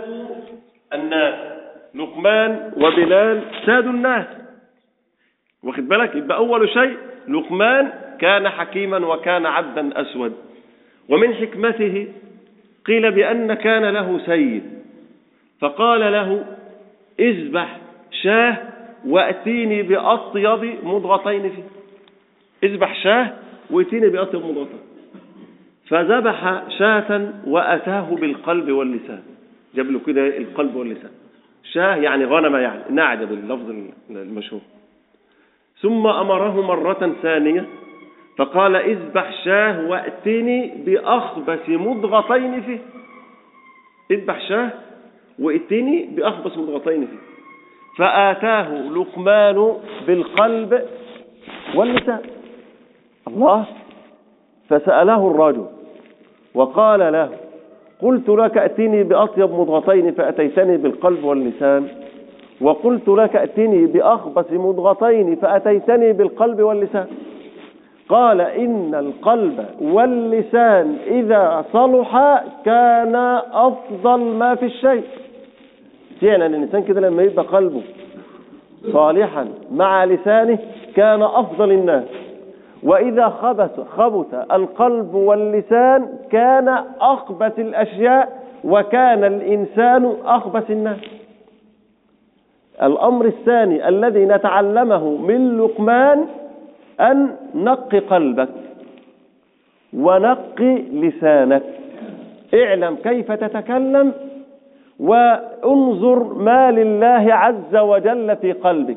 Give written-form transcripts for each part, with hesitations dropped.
الناس. لقمان وبلال سادوا الناس، واخد بالك؟ يبقى أول شيء لقمان كان حكيما وكان عبدا أسود، ومن حكمته قيل بأن كان له سيد فقال له اذبح شاه وأتيني بأطيب مضغتين فيه. اذبح شاه وأتيني بأطيب مضغتين. فذبح شاة وأتاه بالقلب واللسان، جاب له كده القلب واللسان. شاه يعني غنم، يعني نعجة باللفظ المشهور. ثم أمره مرة ثانية فقال اذبح شاه وأتني بأخبث مضغتين فيه. اذبح شاه وأتني بأخبث مضغتين فيه. فآتاه لقمان بالقلب واللسان. الله. فسأله الرجل وقال له قلت لك أتني بأطيب مضغتين فأتيتني بالقلب واللسان، وقلت لك أتني بأخبث مضغتين فأتيتني بالقلب واللسان. قال إن القلب واللسان إذا صلحا كان أفضل ما في الشيء. فعلا الإنسان كده لما يبقى قلبه صالحا مع لسانه كان أفضل الناس، وإذا خبث القلب واللسان كان أخبث الأشياء وكان الإنسان أخبث الناس. الأمر الثاني الذي نتعلمه من لقمان أن نقي قلبك ونقي لسانك. اعلم كيف تتكلم وانظر ما لله عز وجل في قلبك.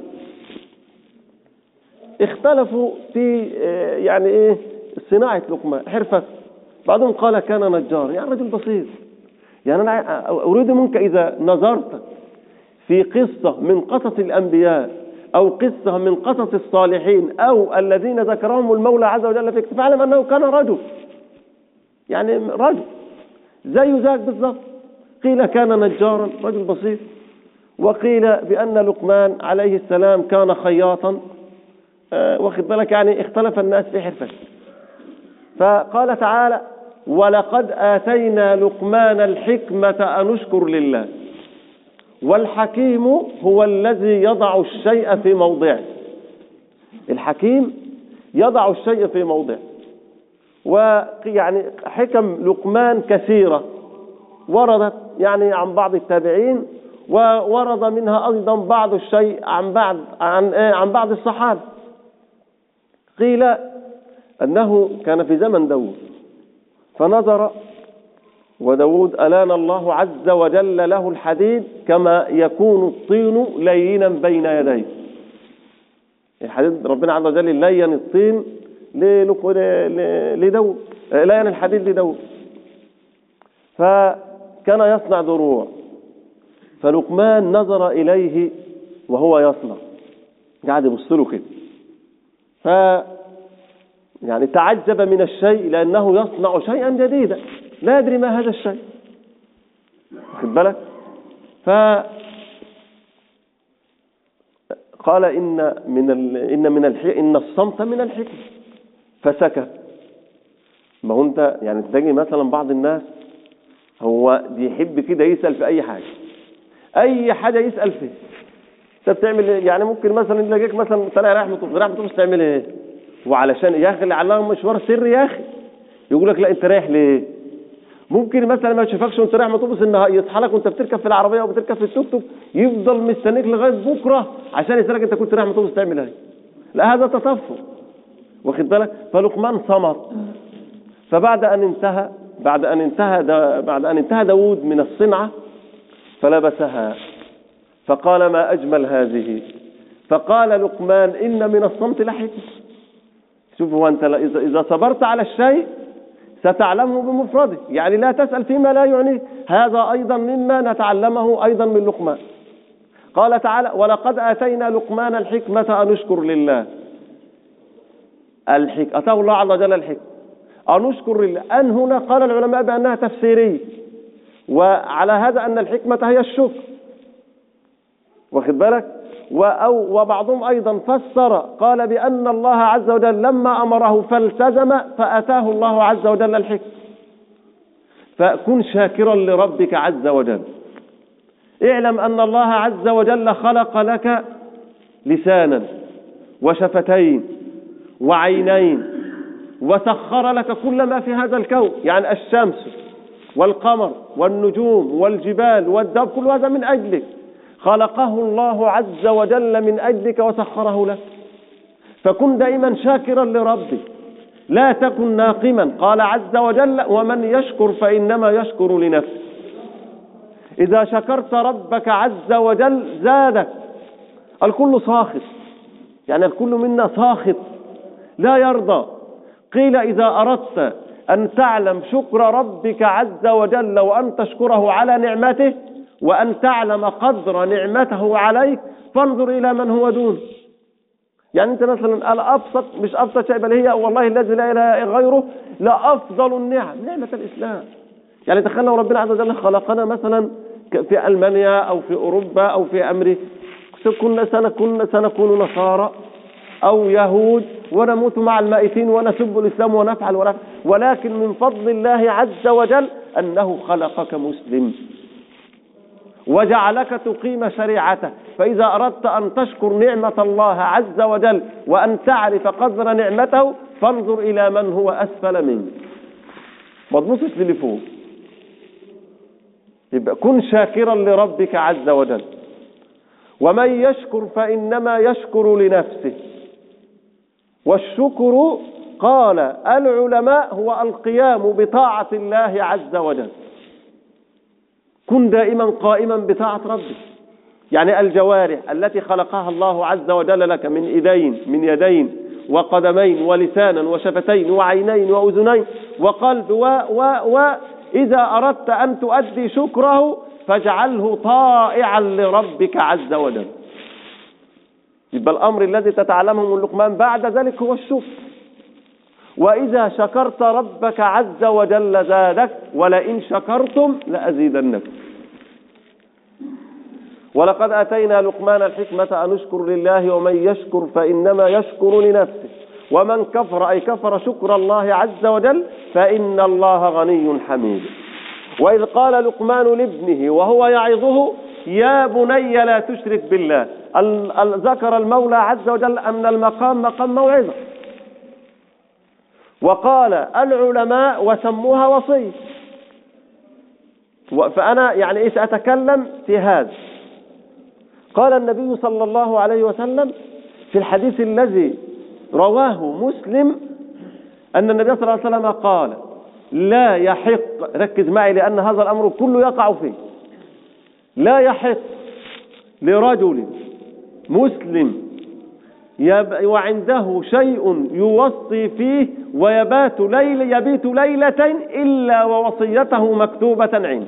اختلفوا في يعني ايه صناعة لقمان، حرفة. بعضهم قال كان نجار، يعني رجل بسيط. يعني أنا أريد منك إذا نظرت في قصة من قصص الأنبياء أو قصة من قصص الصالحين أو الذين ذكرهم المولى عز وجل فيك، فاعلم أنه كان رجل، يعني رجل زي ذاك بالضبط. قيل كان نجارا، رجل بسيط، وقيل بأن لقمان عليه السلام كان خياطا. واخد بالك؟ يعني اختلف الناس في حرفته. فقال تعالى ولقد آتينا لقمان الحكمة أن اشكر لله. والحكيم هو الذي يضع الشيء في موضعه. الحكيم يضع الشيء في موضعه. ويعني حكم لقمان كثيرة وردت يعني عن بعض التابعين، وورد منها أيضا بعض الشيء عن بعض الصحابة. قيل أنه كان في زمن داود فنظر، وداود ألان الله عز وجل له الحديد كما يكون الطين لينا بين يديه. الحديد ربنا عز وجل لين الطين لداود، لين الحديد لداود. فكان يصنع دروع، فلقمان نظر إليه وهو يصنع، قاعد يبص له كده، يعني تعجب من الشيء لأنه يصنع شيئا جديدا لا يدري ما هذا الشيء. واخد بالك؟ فقال إن الصمت من الحكمة، فسكت. ما هو أنت يعني تلاقي مثلا بعض الناس هو بيحب كده يسأل في أي حاجة يسأل فيه. أنت بتعمل إيه؟ يعني ممكن مثلا يلاقيك مثلا طالع رايح مطوف تعمل إيه؟ وعلشان يا أخي اللي علمهم مشوار سري يا أخي يقول لك لا أنت رايح ليه؟ ممكن مثلا ما يشوفكش وانت رايح مطوبس انه يصحى لك وانت بتركب في العربيه او بتركب في التوك توك، يفضل مستنيك لغايه بكره عشان يسالك انت كنت رايح مطوبس تعمل ايه. لا هذا تطفل. واخد بالك؟ فلقمان صمت. فبعد ان انتهى داود من الصنعه فلبسها فقال ما اجمل هذه. فقال لقمان ان من الصمت لحكمه. شوف هو انت اذا صبرت على الشيء ستعلمه بمفرده، يعني لا تسأل فيما لا يعنيك. هذا أيضا مما نتعلمه أيضا من لقمان. قال تعالى ولقد آتينا لقمان الحكمة أن اشكر لله. أتاه الله عز وجل الحكمة أن اشكر لله. أن هنا قال العلماء بأنها تفسيرية، وعلى هذا أن الحكمة هي الشكر. واخد بالك؟ وبعضهم أيضا فسر قال بأن الله عز وجل لما أمره فالتزم فأتاه الله عز وجل الحكمة. فكن شاكرا لربك عز وجل. اعلم أن الله عز وجل خلق لك لسانا وشفتين وعينين، وسخر لك كل ما في هذا الكون، يعني الشمس والقمر والنجوم والجبال والدواب، كل هذا من أجلك، خلقه الله عز وجل من أجلك وسخره لك. فكن دائما شاكرا لربك، لا تكن ناقما. قال عز وجل: ومن يشكر فإنما يشكر لنفسه. إذا شكرت ربك عز وجل زادك. الكل ساخط، يعني الكل منا ساخط لا يرضى. قيل: إذا أردت أن تعلم شكر ربك عز وجل وأن تشكره على نعمته وأن تعلم قدر نعمته عليك، فانظر إلى من هو دون. يعني أنت مثلا الأبسط، مش أبسط شيء، بل هي والله الذي لا إله غيره لأفضل النعم، نعمة الإسلام. يعني تخيل لو ربنا عز وجل خلقنا مثلا في ألمانيا أو في أوروبا أو في أمريكا، سنكون نصارى أو يهود ونموت مع المائتين ونسب الإسلام ونفعل. ولكن من فضل الله عز وجل أنه خلقك مسلم وجعلك تقيم شريعته. فإذا أردت أن تشكر نعمة الله عز وجل وأن تعرف قدر نعمته، فانظر إلى من هو أسفل منك، ما تبصش للي فوق. يبقى كن شاكرا لربك عز وجل. ومن يشكر فإنما يشكر لنفسه. والشكر قال العلماء هو القيام بطاعة الله عز وجل. كن دائما قائما بطاعة ربك، يعني الجوارح التي خلقها الله عز وجل لك من يدين وقدمين ولسانا وشفتين وعينين وأذنين وقلب وإذا أردت أن تؤدي شكره فاجعله طائعا لربك عز وجل. يبقى الأمر الذي تتعلمه من لقمان بعد ذلك هو الشكر. وإذا شكرت ربك عز وجل زادك، ولئن شكرتم لأزيدنكم. ولقد آتينا لقمان الحكمة أن اشكر لله ومن يشكر فإنما يشكر لنفسه ومن كفر أي كفر شكر الله عز وجل فإن الله غني حميد. وإذ قال لقمان لابنه وهو يعظه: يا بني لا تشرك بالله. ذكر المولى عز وجل أن المقام مقام موعظة. وقال العلماء وسموها وصية. فأنا يعني سأتكلم في هذا. قال النبي صلى الله عليه وسلم في الحديث الذي رواه مسلم أن النبي صلى الله عليه وسلم قال: لا يحق، ركز معي لأن هذا الأمر كله يقع فيه، لا يحق لرجل مسلم وعنده شيء يوصي فيه ويبيت ليلتين إلا ووصيته مكتوبة عنده.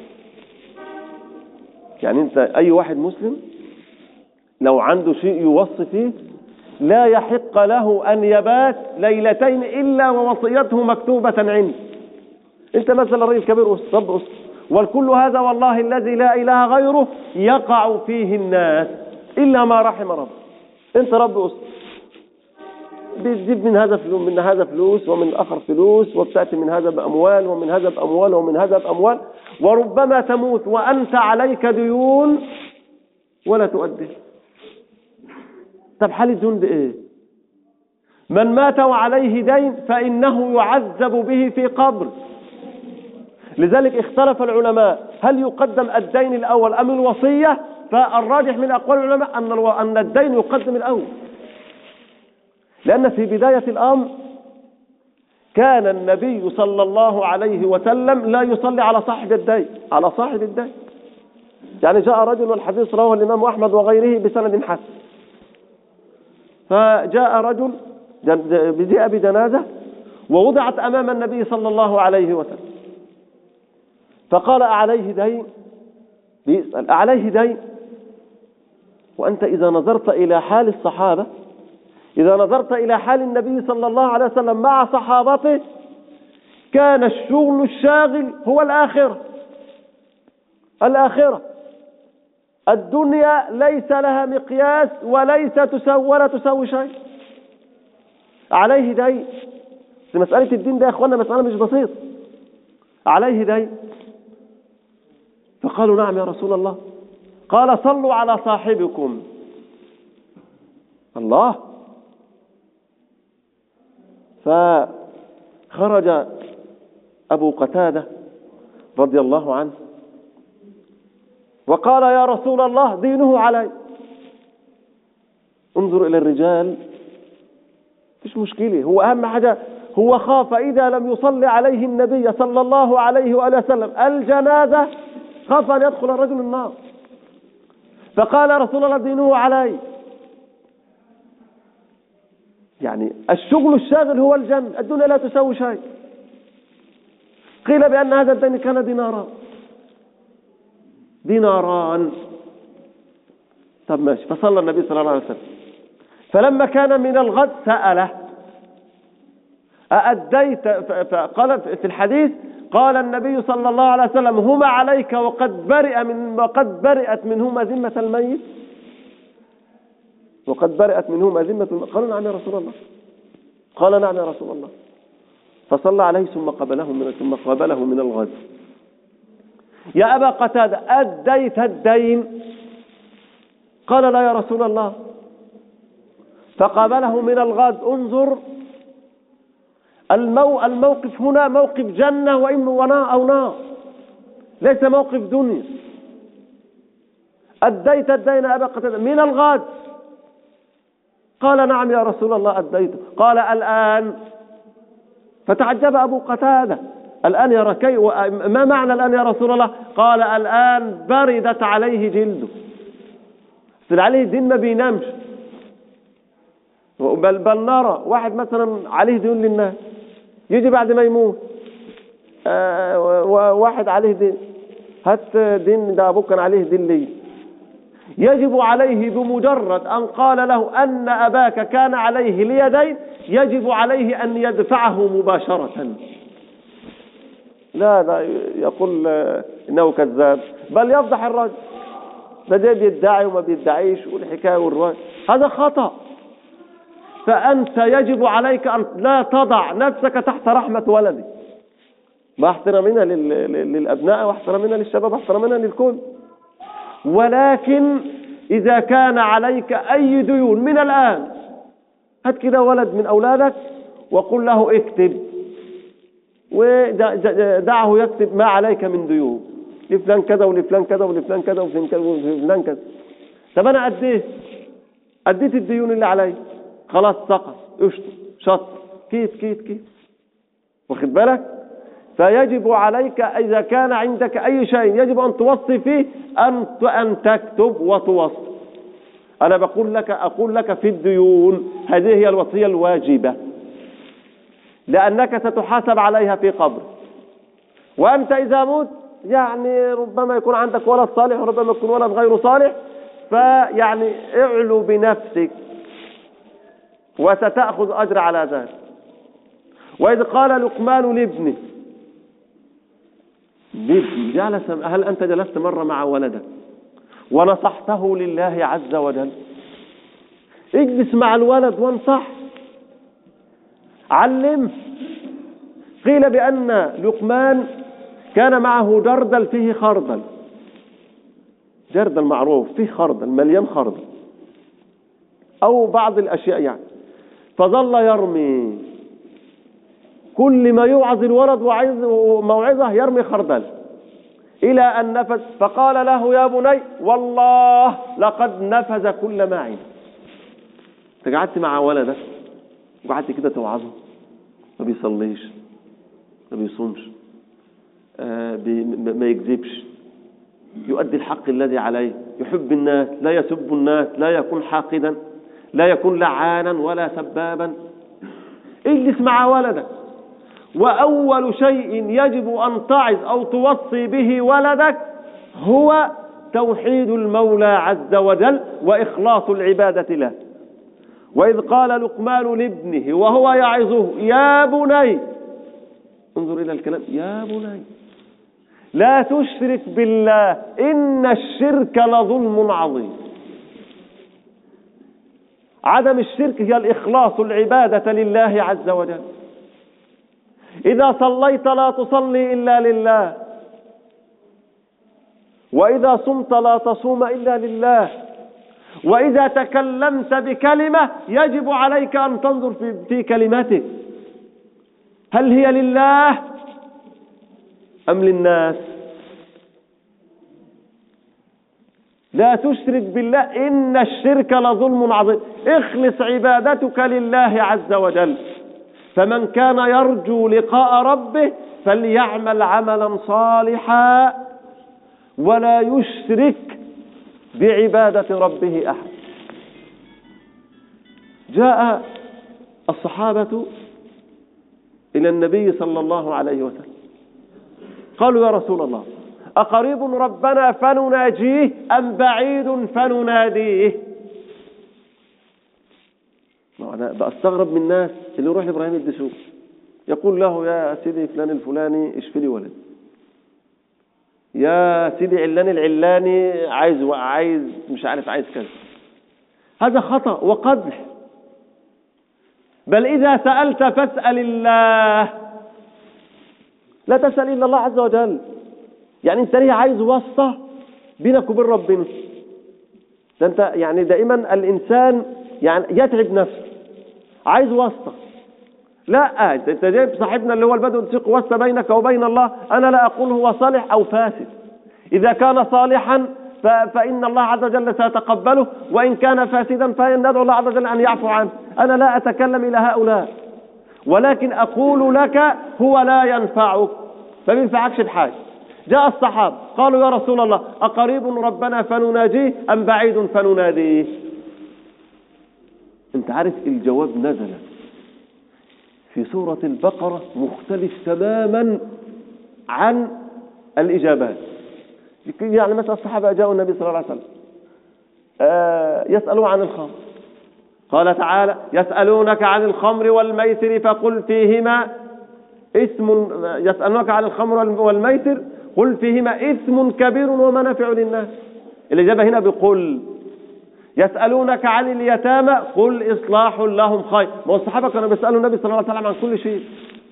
يعني أنت أي واحد مسلم لو عنده شيء يوصي فيه لا يحق له أن يبات ليلتين إلا ووصيته مكتوبة عنده. أنت مثلا رجل كبير رب أسر، والكل هذا والله الذي لا إله غيره يقع فيه الناس إلا ما رحم رب. أنت رب أسر، بتجيب من هذا فلوس ومن الآخر فلوس، وبتأتي من هذا بأموال ومن هذا بأموال ومن هذا بأموال، وربما تموت وأنت عليك ديون ولا تؤدي. طب حال الدين بإيه؟ من مات وعليه دين فإنه يعذب به في قبر. لذلك اختلف العلماء هل يقدم الدين الأول أم الوصية؟ فالراجح من أقوال العلماء أن الدين يقدم الأول، لأن في بداية الأمر كان النبي صلى الله عليه وسلم لا يصلي على صاحب الدين. يعني جاء رجل، والحديث رواه الإمام أحمد وغيره بسند حسن، فجاء رجل جاء بجنازة ووضعت أمام النبي صلى الله عليه وسلم، فقال: أعليه دين؟ بيسأل: أعليه دين؟ وأنت إذا نظرت إلى حال الصحابة، إذا نظرت إلى حال النبي صلى الله عليه وسلم مع صحابته، كان الشغل الشاغل هو الآخرة. الدنيا ليس لها مقياس ولا تسوي شيء. عليه دين. مسألة الدين ده يا أخوانا مسألة مش بسيطة. عليه دين. فقالوا: نعم يا رسول الله. قال صلوا على صاحبكم. الله. فخرج أبو قتادة رضي الله عنه وقال يا رسول الله دينه علي. انظر إلى الرجال، مش مشكلة، هو أهم حاجة هو خاف إذا لم يصلي عليه النبي صلى الله عليه وآله وسلم الجنازة، خاف أن يدخل الرجل النار، فقال يا رسول الله دينه علي. يعني الشغل الشاغل هو الجنة، الدنيا لا تساوي شيء. قيل بأن هذا الدين كان ديناران. طب ماشي. فصلى النبي صلى الله عليه وسلم، فلما كان من الغد سأله أأديت؟ فقال في الحديث قال النبي صلى الله عليه وسلم هما عليك وقد برئت منهما ذمة الميت، وقد برئت منهما ذمة الميت. قالوا نعم يا رسول الله. قال نعم يا رسول الله. فصلى عليه ثم قابله من الغد. يا أبا قتادة أديت الدين؟ قال لا يا رسول الله. فقابله من الغد. انظر الموقف هنا موقف جنة وإما أو نار، ليس موقف دنيا. أديت الدين أبا قتادة من الغد؟ قال نعم يا رسول الله أديته. قال الآن؟ فتعجب أبو قتادة، الآن يا ركي، ما معنى الآن يا رسول الله؟ قال الآن بردت عليه جلده، صار عليه دين ما بينامش. بل نرى واحد مثلا عليه دين للناس، يجي بعد ما يموت واحد عليه دين، هات دين ده أبوك كان عليه دين لي، يجب عليه بمجرد أن قال له أن أباك كان عليه ليدين يجب عليه أن يدفعه مباشرة. لا يقول إنه كذاب، بل يفضح الرجل، ده بيدعي وما بيدعيش والحكاية والرواية، هذا خطأ. فأنت يجب عليك أن لا تضع نفسك تحت رحمة ولدك، ما احترامنا للأبناء واحترامنا للشباب واحترامنا للكل. ولكن إذا كان عليك أي ديون من الآن، هات كده ولد من أولادك وقل له اكتب، ودعه يكتب ما عليك من ديون، لفلان كذا ولفلان كذا ولفلان كذا ولفلان كذا. طب أنا أديت الديون اللي علي، خلاص سقط، شط كيف واخد بالك؟ فيجب عليك إذا كان عندك أي شيء يجب أن توصي فيه أن تكتب وتوصي. أنا أقول لك في الديون هذه هي الوصية الواجبة، لأنك ستحاسب عليها في قبر. وأنت إذا مت يعني ربما يكون عندك ولد صالح وربما يكون ولد غير صالح، فيعني اعلو بنفسك وستأخذ أجر على ذلك. وإذ قال لقمان لابنه هل أنت جلست مرة مع ولدك ونصحته لله عز وجل؟ اجلس مع الولد وانصح، علم. قيل بأن لقمان كان معه جردل فيه خردل، جردل معروف فيه خردل مليان خردل أو بعض الأشياء يعني، فظل يرمي كل ما يوعظ الولد وموعظة يرمي خردل إلى أن نفذ. فقال له يا بني والله لقد نفذ كل ما عندي. انت قعدت مع ولدك وقعدت كده توعظه، ما بيصليش ما بيصومش ما يكذبش، يؤدي الحق الذي عليه، يحب الناس، لا يسب الناس، لا يكون حاقدا، لا يكون لعانا ولا سبابا. اجلس مع ولدك، وأول شيء يجب أن تعظ أو توصي به ولدك هو توحيد المولى عز وجل وإخلاص العبادة له. وإذ قال لقمان لابنه وهو يعظه يا بني، انظر إلى الكلام، يا بني لا تشرك بالله إن الشرك لظلم عظيم. عدم الشرك هي الإخلاص العبادة لله عز وجل. إذا صليت لا تصلي إلا لله، وإذا صمت لا تصوم إلا لله، وإذا تكلمت بكلمة يجب عليك أن تنظر في كلمتك هل هي لله أم للناس. لا تشرك بالله إن الشرك لظلم عظيم. اخلص عبادتك لله عز وجل. فمن كان يرجو لقاء ربه فليعمل عملا صالحا ولا يشرك بعبادة ربه أحد. جاء الصحابة إلى النبي صلى الله عليه وسلم قالوا: يا رسول الله، أقريب ربنا فنناجيه أم بعيد فنناديه؟ أنا بستغرب من الناس اللي يروح لإبراهيم الدسوقي يقول له: يا سيدي فلان الفلاني اشفي لي ولد، يا سيدي علان العلاني عايز مش عارف عايز كذا. هذا خطأ وقدح. بل إذا سألت فاسأل الله، لا تسأل إلا الله عز وجل. يعني أنت ليه عايز واسطة بينك وبين ربنا؟ ده أنت يعني دائما الإنسان يعني يتعب نفسه عايز واسطة. لا، أنت جايب صاحبنا اللي هو البدو تسيق واسطة بينك وبين الله. أنا لا أقول هو صالح أو فاسد. إذا كان صالحا فإن الله عز وجل سيتقبله، وإن كان فاسدا فندعو الله عز وجل أن يعفو عنه. أنا لا أتكلم إلى هؤلاء، ولكن أقول لك هو لا ينفعك، ما بينفعكش بحاجة. جاء الصحابة قالوا: يا رسول الله، أقريب ربنا فنناجيه أم بعيد فنناديه؟ أنت عارف الجواب نزل في سورة البقرة مختلف تماما عن الإجابات. يعني مثلا الصحابة جاءوا النبي صلى الله عليه وسلم يسألون عن الخمر، قال تعالى: يسألونك عن الخمر والميسر فقل فيهما إثم. يسألونك عن الخمر والميسر قل فيهما إثم كبير ومنافع للناس. الإجابة هنا بقول. يسألونك عن اليتامى قل إصلاح لهم خير. ما الصحابة كانوا بيسألوا النبي صلى الله عليه وسلم عن كل شيء.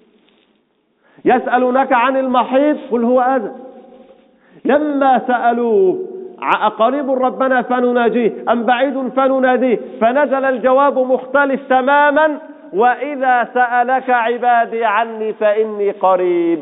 يسألونك عن المحيض قل هو أذى. لما سألوه: أقريب ربنا فنناجيه أم بعيد فنناديه؟ فنزل الجواب مختلف تماما: وإذا سألك عبادي عني فإني قريب.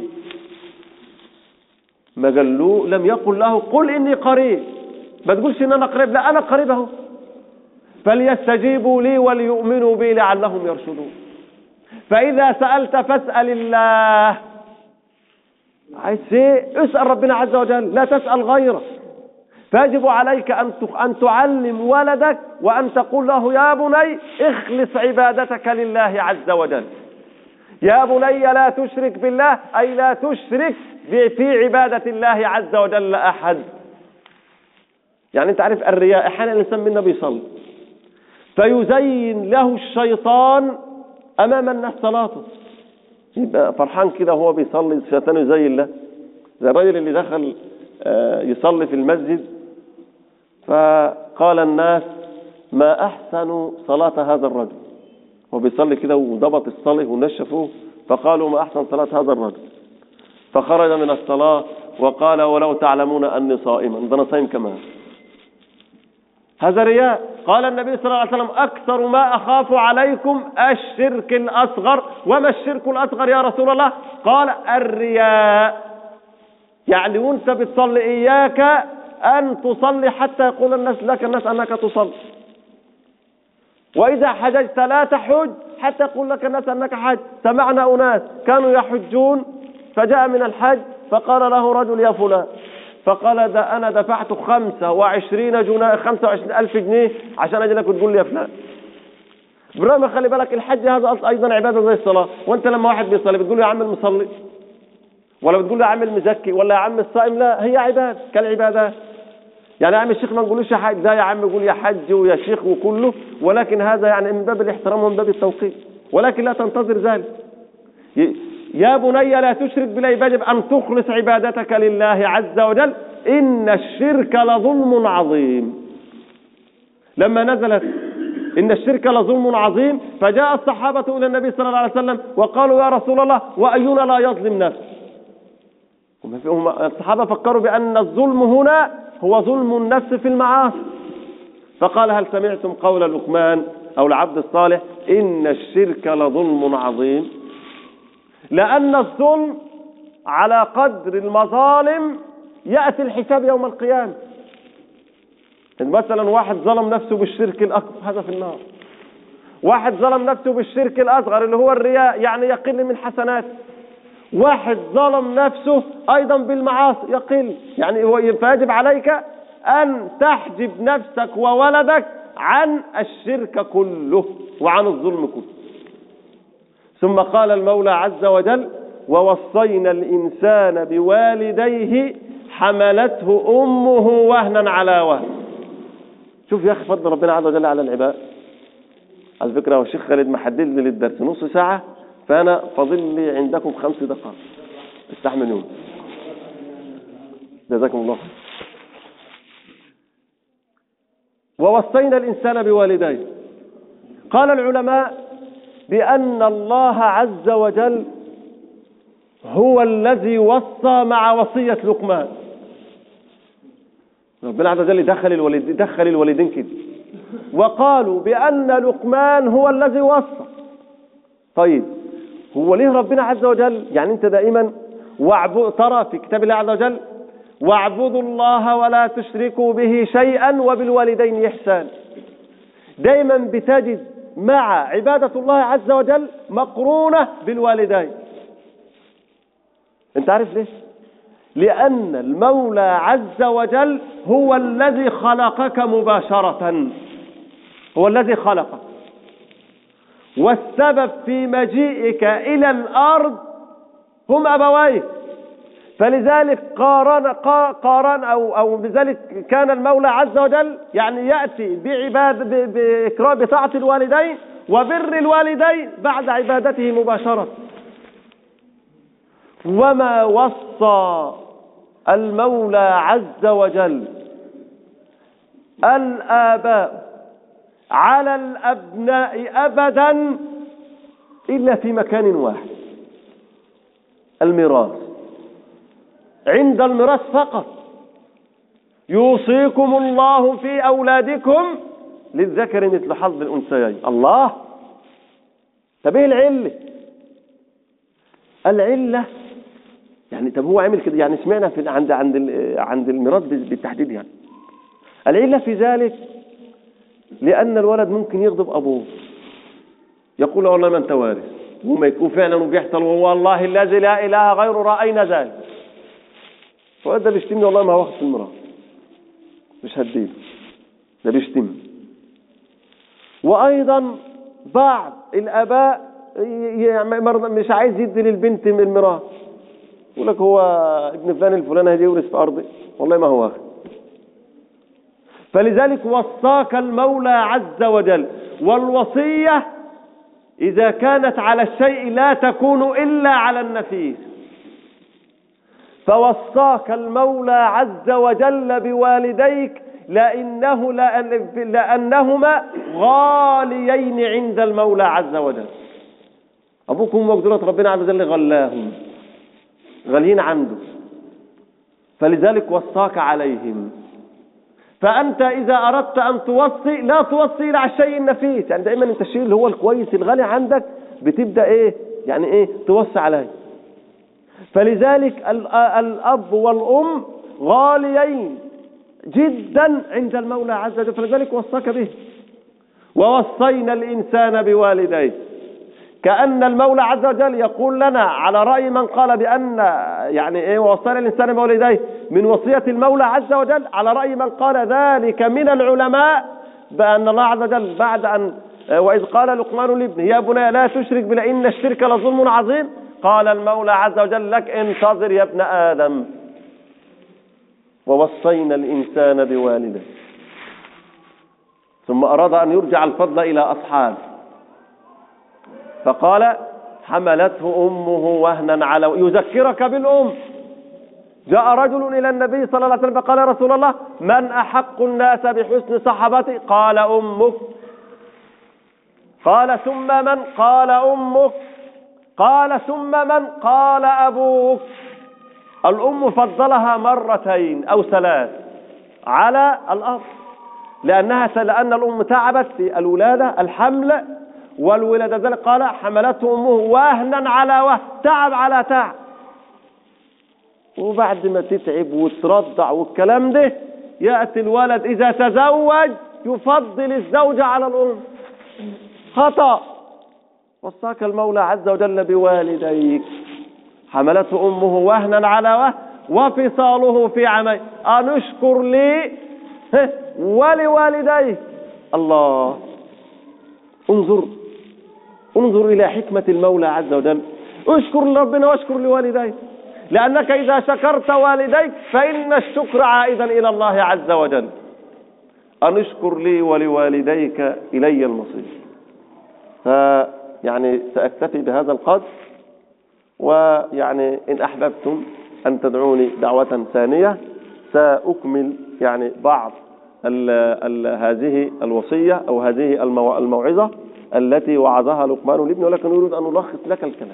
ما قال له، لم يقل له قل إني قريب، ما تقولش إن أنا قريب، لا أنا قريب أهو. فليستجيبوا لي وليؤمنوا بي لعلهم يرشدون. فإذا سألت فاسأل الله. عايز ايه؟ اسأل ربنا عز وجل، لا تسأل غيره. فيجب عليك أن تعلم ولدك وأن تقول له: يا بني اخلص عبادتك لله عز وجل. يا بني لا تشرك بالله، أي لا تشرك في عبادة الله عز وجل أحد. يعني أنت عارف الرياء، أحيانا الإنسان منا بيصلي فيزين له الشيطان أمام الناس صلاته، يبقى فرحان كده وهو بيصلي، الشيطان يزين له. زي الرجل اللي دخل يصلي في المسجد فقال الناس: ما أحسن صلاة هذا الرجل. هو بيصلي كده وضبط الصلاة ونشفوه، فقالوا: ما أحسن صلاة هذا الرجل. فخرج من الصلاة وقال: ولو تعلمون أني صائما. ده أنا صائم كمان. هذا رياء. قال النبي صلى الله عليه وسلم: أكثر ما أخاف عليكم الشرك الأصغر. وما الشرك الأصغر يا رسول الله؟ قال: الرياء. يعني وانت بتصلي إياك أن تصلي حتى يقول الناس لك أنك تصلي. وإذا حججت لا تحج حتى يقول لك الناس أنك حج. سمعنا أناس كانوا يحجون فجاء من الحج فقال له رجل: يا فلان، فقال: ده أنا دفعت 25,000 جنيه عشان أجي لك وتقول لي يا فلان. برغم خلي بالك الحج هذا أيضا عبادة زي الصلاة. وانت لما واحد بيصلي بتقول له: يا عم المصلي، ولا بتقول له: يا عم المزكي، ولا يا عم الصائم. لا، هي عبادة كالعبادات. يعني يا عم الشيخ ما نقولوش يا حج، ده يا عم يقول يا حج ويا شيخ وكله، ولكن هذا يعني من باب الاحترام ومن باب التوقير، ولكن لا تنتظر ذلك. يا بني لا تشرك بالله، يجب أن تخلص عبادتك لله عز وجل. إن الشرك لظلم عظيم. لما نزلت إن الشرك لظلم عظيم فجاء الصحابة إلى النبي صلى الله عليه وسلم وقالوا: يا رسول الله، وأينا لا يظلم نفسه؟ الصحابة فكروا بأن الظلم هنا هو ظلم النفس في المعاصي، فقال هل سمعتم قول لقمان أو العبد الصالح إن الشرك لظلم عظيم؟ لأن الظلم على قدر المظالم يأتي الحساب يوم القيامة. مثلا واحد ظلم نفسه بالشرك الأكبر، هذا في النار. واحد ظلم نفسه بالشرك الأصغر اللي هو الرياء، يعني يقل من حسناته. واحد ظلم نفسه أيضا بالمعاصي يقل، يعني فيجب عليك أن تحجب نفسك وولدك عن الشرك كله وعن الظلم كله. ثم قال المولى عز وجل ووصينا الإنسان بوالديه حملته أمه وهنا على وهن. شوف يا أخي فضل ربنا عز وجل على العباد. على فكرة هو الشيخ خالد محدد لي للدرس نص ساعة، فأنا فاضل لي عندكم 5 دقائق، استحملون. جزاكم الله. ووصينا الإنسان بوالديه. قال العلماء بأن الله عز وجل هو الذي وصى مع وصية لقمان. ربنا عز وجل دخل الوالدين كده، وقالوا بأن لقمان هو الذي وصى. طيب هو ليه ربنا عز وجل؟ يعني انت دائما ترى في كتاب الله عز وجل واعبدوا الله ولا تشركوا به شيئا وبالوالدين إحسان. دائما بتجد مع عبادة الله عز وجل مقرونة بالوالدين. انت عارف ليش؟ لأن المولى عز وجل هو الذي خلقك مباشرة، هو الذي خلقك، والسبب في مجيئك إلى الأرض هم أبويك. فلذلك قارن أو بذلك كان المولى عز وجل يعني يأتي بإكرام بطاعة الوالدين وبر الوالدين بعد عبادته مباشرة. وما وصى المولى عز وجل الآباء على الأبناء أبدا إلا في مكان واحد، الميراث. عند الميراث فقط يوصيكم الله في أولادكم للذكر مثل حظ الأنثيين. الله، طب ايه العلة؟ العلة يعني طب هو عمل كده يعني سمعنا في عند الميراث بالتحديد. يعني العلة في ذلك لأن الولد ممكن يغضب أبوه، يقول والله ما أنت وارث، وما يكون فعلا وبيحصل والله الذي لا إله غيره رأينا ذلك، فده بيشتمني والله ما هو واخد في الميراث، مش هديه، ده بيشتمني. وأيضا بعض الآباء مش عايز يدي للبنت من الميراث، يقول لك هو ابن فلان الفلاني هيجي يورث في أرضي، والله ما هو واخد. فلذلك وصاك المولى عز وجل. والوصية إذا كانت على الشيء لا تكون إلا على النفيس، فوصاك المولى عز وجل بوالديك لأنهما غاليين عند المولى عز وجل. أبوكم مقدرة ربنا عز وجل غلاهم، غاليين عنده، فلذلك وصاك عليهم. فأنت إذا أردت أن توصي لا توصي على الشيء النفيس، يعني دائما أنت الشيء اللي هو الكويس الغالي عندك بتبدأ إيه يعني إيه توصي عليه. فلذلك الأب والأم غاليين جدا عند المولى عز وجل، فلذلك وصاك به. ووصينا الإنسان بوالديه، كأن المولى عز وجل يقول لنا على رأي من قال بأن يعني إيه ووصينا الإنسان بوالديه من وصية المولى عز وجل، على رأي من قال ذلك من العلماء بأن الله عز وجل بعد أن وإذ قال لقمان لابنه يا بني لا تشرك بالله إن الشرك لظلم عظيم، قال المولى عز وجل لك انتظر يا ابن آدم. ووصينا الإنسان بوالديه، ثم أراد أن يرجع الفضل إلى أصحابه فقال حملته أمه وهنا على يذكرك بالأم. جاء رجل إلى النبي صلى الله عليه وسلم فقال يا رسول الله من أحق الناس بحسن صحبتي؟ قال أمك. قال ثم من؟ قال أمك. قال ثم من؟ قال أبوك. الأم فضلها مرتين أو ثلاث على الأب، لأن الأم تعبت في الولادة، الحمل والولادة، ذلك قال حملته أمه وهنا على وهن، تعب على تعب. وبعد ما تتعب وترضع والكلام ده، يأتي الولد إذا تزوج يفضل الزوجة على الأم. خطأ. وصاك المولى عز وجل بوالديك، حملته أمه وهنا على وهن وفصاله في عامين أن اشكر لي ولوالديك. الله، انظر إلى حكمة المولى عز وجل. اشكر لربنا واشكر لوالديك، لأنك إذا شكرت والديك فإن الشكر عائدا إلى الله عز وجل. أن اشكر لي ولوالديك إلي المصير. فيعني سأكتفي بهذا القدر، ويعني إن أحببتم أن تدعوني دعوة ثانية سأكمل يعني بعض هذه الوصية أو هذه الموعظة التي وعظها لقمان لابنه، ولكن يريد أن نلخص لك الكلام.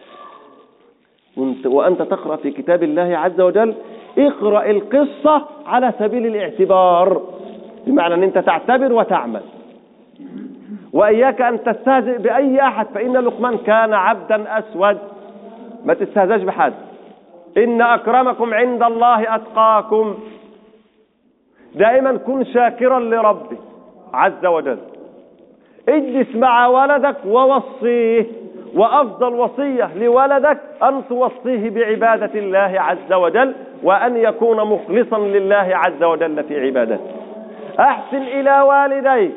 وأنت تقرأ في كتاب الله عز وجل، اقرأ القصة على سبيل الاعتبار، بمعنى أن أنت تعتبر وتعمل، وإياك أن تستهزئ بأي أحد، فإن لقمان كان عبدا أسود. ما تستهزئش بحد. إن أكرمكم عند الله أتقاكم. دائما كن شاكرا لربك عز وجل. اجلس مع ولدك ووصيه، وأفضل وصية لولدك أن توصيه بعبادة الله عز وجل، وأن يكون مخلصا لله عز وجل في عبادته. أحسن إلى والديك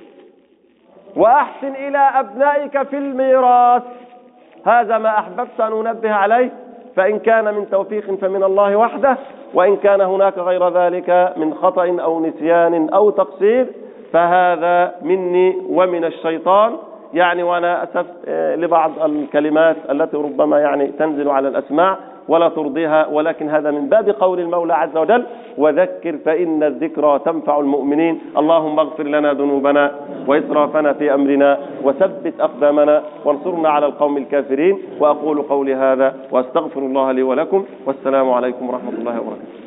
وأحسن إلى أبنائك في الميراث. هذا ما أحببت أن أنبه عليه، فإن كان من توفيق فمن الله وحده، وإن كان هناك غير ذلك من خطأ أو نسيان أو تقصير فهذا مني ومن الشيطان. يعني وأنا أسف لبعض الكلمات التي ربما يعني تنزل على الأسماع ولا ترضيها، ولكن هذا من باب قول المولى عز وجل: وذكر فإن الذكرى تنفع المؤمنين. اللهم اغفر لنا ذنوبنا وإسرافنا في أمرنا، وثبت أقدامنا، وانصرنا على القوم الكافرين. وأقول قولي هذا وأستغفر الله لي ولكم، والسلام عليكم ورحمة الله وبركاته.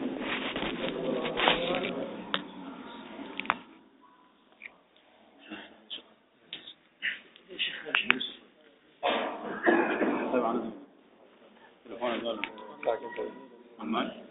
طيب